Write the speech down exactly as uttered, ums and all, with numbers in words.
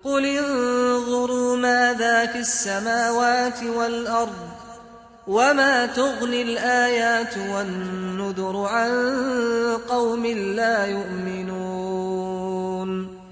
قل انظروا ماذا في السماوات والأرض وما تغني الآيات والنذر عن قوم لا يؤمنون.